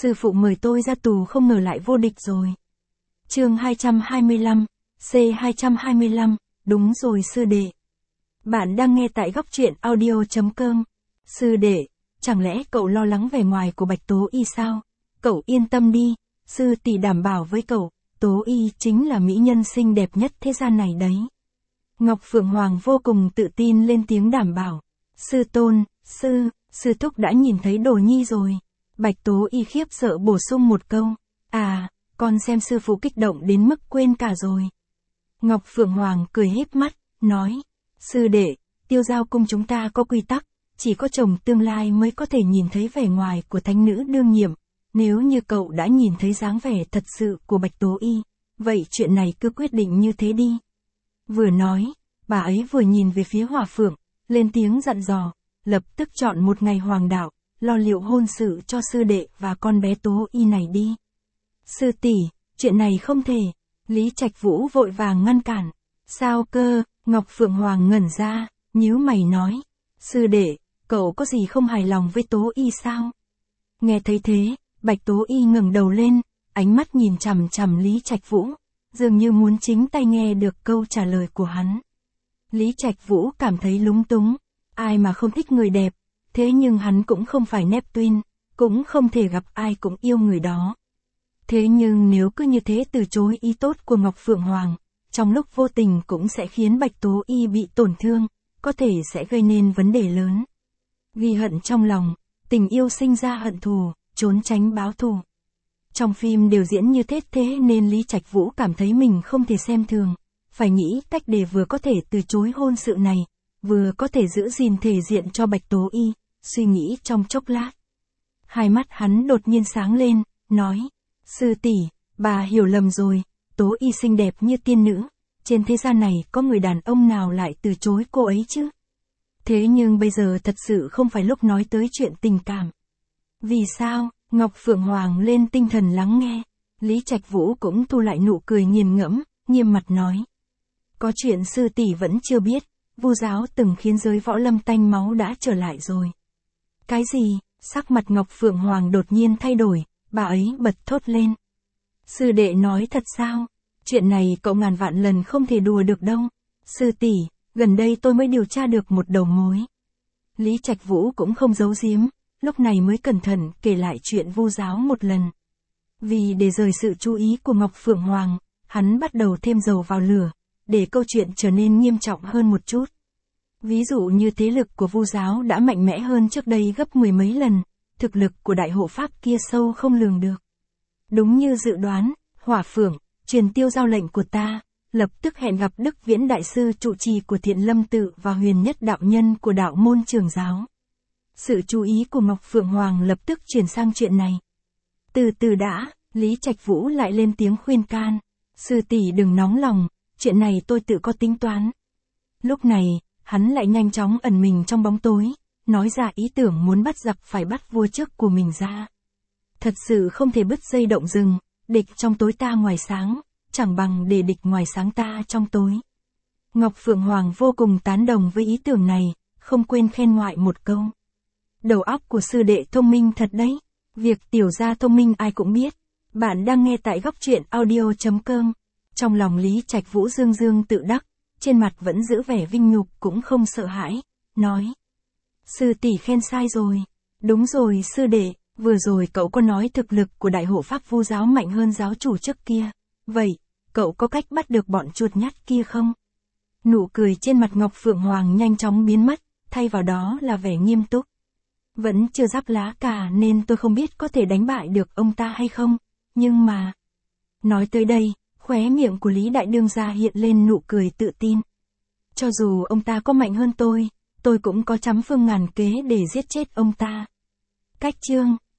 Sư phụ mời tôi ra tù không ngờ lại vô địch rồi. Chương 225, C225, đúng rồi sư đệ. Bạn đang nghe tại góc truyện audio.com. Sư đệ, chẳng lẽ cậu lo lắng vẻ ngoài của Bạch Tố Y sao? Cậu yên tâm đi, sư tỷ đảm bảo với cậu, Tố Y chính là mỹ nhân xinh đẹp nhất thế gian này đấy. Ngọc Phượng Hoàng vô cùng tự tin lên tiếng đảm bảo. Sư tôn, sư thúc đã nhìn thấy đồ nhi rồi. Bạch Tố Y khiếp sợ bổ sung một câu. À, con xem sư phụ kích động đến mức quên cả rồi. Ngọc Phượng Hoàng cười híp mắt, nói. Sư đệ, Tiêu Giao cung chúng ta có quy tắc, chỉ có chồng tương lai mới có thể nhìn thấy vẻ ngoài của thánh nữ đương nhiệm. Nếu như cậu đã nhìn thấy dáng vẻ thật sự của Bạch Tố Y, vậy chuyện này cứ quyết định như thế đi. Vừa nói, bà ấy vừa nhìn về phía Hỏa Phượng, lên tiếng dặn dò, lập tức chọn một ngày hoàng đạo, lo liệu hôn sự cho sư đệ và con bé Tố Y này đi. Sư tỷ, chuyện này không thể. Lý Trạch Vũ vội vàng ngăn cản. Sao cơ? Ngọc Phượng Hoàng ngẩn ra, nhíu mày nói. Sư đệ, cậu có gì không hài lòng với Tố Y sao? Nghe thấy thế, Bạch Tố Y ngẩng đầu lên, ánh mắt nhìn chằm chằm Lý Trạch Vũ, dường như muốn chính tay nghe được câu trả lời của hắn. Lý Trạch Vũ cảm thấy lúng túng, ai mà không thích người đẹp, thế nhưng hắn cũng không phải Neptune, cũng không thể gặp ai cũng yêu người đó. Thế nhưng nếu cứ như thế từ chối ý tốt của Ngọc Phượng Hoàng, trong lúc vô tình cũng sẽ khiến Bạch Tố Y bị tổn thương, có thể sẽ gây nên vấn đề lớn. Ghi hận trong lòng, tình yêu sinh ra hận thù, trốn tránh báo thù. Trong phim đều diễn như thế nên Lý Trạch Vũ cảm thấy mình không thể xem thường, phải nghĩ cách để vừa có thể từ chối hôn sự này, vừa có thể giữ gìn thể diện cho Bạch Tố Y, suy nghĩ trong chốc lát. Hai mắt hắn đột nhiên sáng lên, nói, sư tỷ, bà hiểu lầm rồi, Tố Y xinh đẹp như tiên nữ, trên thế gian này có người đàn ông nào lại từ chối cô ấy chứ? Thế nhưng bây giờ thật sự không phải lúc nói tới chuyện tình cảm. Vì sao? Ngọc Phượng Hoàng lên tinh thần lắng nghe, Lý Trạch Vũ cũng thu lại nụ cười nghiền ngẫm, nghiêm mặt nói. Có chuyện sư tỷ vẫn chưa biết, Vu giáo từng khiến giới võ lâm tanh máu đã trở lại rồi. Cái gì? Sắc mặt Ngọc Phượng Hoàng đột nhiên thay đổi, bà ấy bật thốt lên. Sư đệ nói thật sao? Chuyện này cậu ngàn vạn lần không thể đùa được đâu. Sư tỷ, gần đây tôi mới điều tra được một đầu mối. Lý Trạch Vũ cũng không giấu giếm, lúc này mới cẩn thận kể lại chuyện Vu giáo một lần. Vì để rời sự chú ý của Ngọc Phượng Hoàng, hắn bắt đầu thêm dầu vào lửa, để câu chuyện trở nên nghiêm trọng hơn một chút. Ví dụ như thế lực của Vu giáo đã mạnh mẽ hơn trước đây gấp mười mấy lần, thực lực của đại hộ pháp kia sâu không lường được. Đúng như dự đoán, Hỏa Phượng, truyền Tiêu Giao lệnh của ta, lập tức hẹn gặp Đức Viễn Đại Sư trụ trì của Thiện Lâm Tự và Huyền Nhất Đạo Nhân của đạo môn Trường giáo. Sự chú ý của Ngọc Phượng Hoàng lập tức chuyển sang chuyện này. Từ từ đã, Lý Trạch Vũ lại lên tiếng khuyên can. Sư tỷ đừng nóng lòng, chuyện này tôi tự có tính toán. Lúc này, hắn lại nhanh chóng ẩn mình trong bóng tối, nói ra ý tưởng muốn bắt giặc phải bắt vua trước của mình ra. Thật sự không thể bứt dây động rừng, địch trong tối ta ngoài sáng, chẳng bằng để địch ngoài sáng ta trong tối. Ngọc Phượng Hoàng vô cùng tán đồng với ý tưởng này, không quên khen ngoại một câu. Đầu óc của sư đệ thông minh thật đấy, việc tiểu gia thông minh ai cũng biết. Bạn đang nghe tại góc truyện audio.com. Trong lòng Lý Trạch Vũ dương dương tự đắc, trên mặt vẫn giữ vẻ vinh nhục cũng không sợ hãi, nói. Sư tỷ khen sai rồi. Đúng rồi sư đệ, vừa rồi cậu có nói thực lực của đại hộ pháp Vu giáo mạnh hơn giáo chủ trước kia. Vậy, cậu có cách bắt được bọn chuột nhắt kia không? Nụ cười trên mặt Ngọc Phượng Hoàng nhanh chóng biến mất, thay vào đó là vẻ nghiêm túc. Vẫn chưa rắc lá cả nên tôi không biết có thể đánh bại được ông ta hay không, nhưng mà... Nói tới đây, khóe miệng của Lý Đại Đương gia hiện lên nụ cười tự tin. Cho dù ông ta có mạnh hơn tôi cũng có trăm phương ngàn kế để giết chết ông ta. Cách chương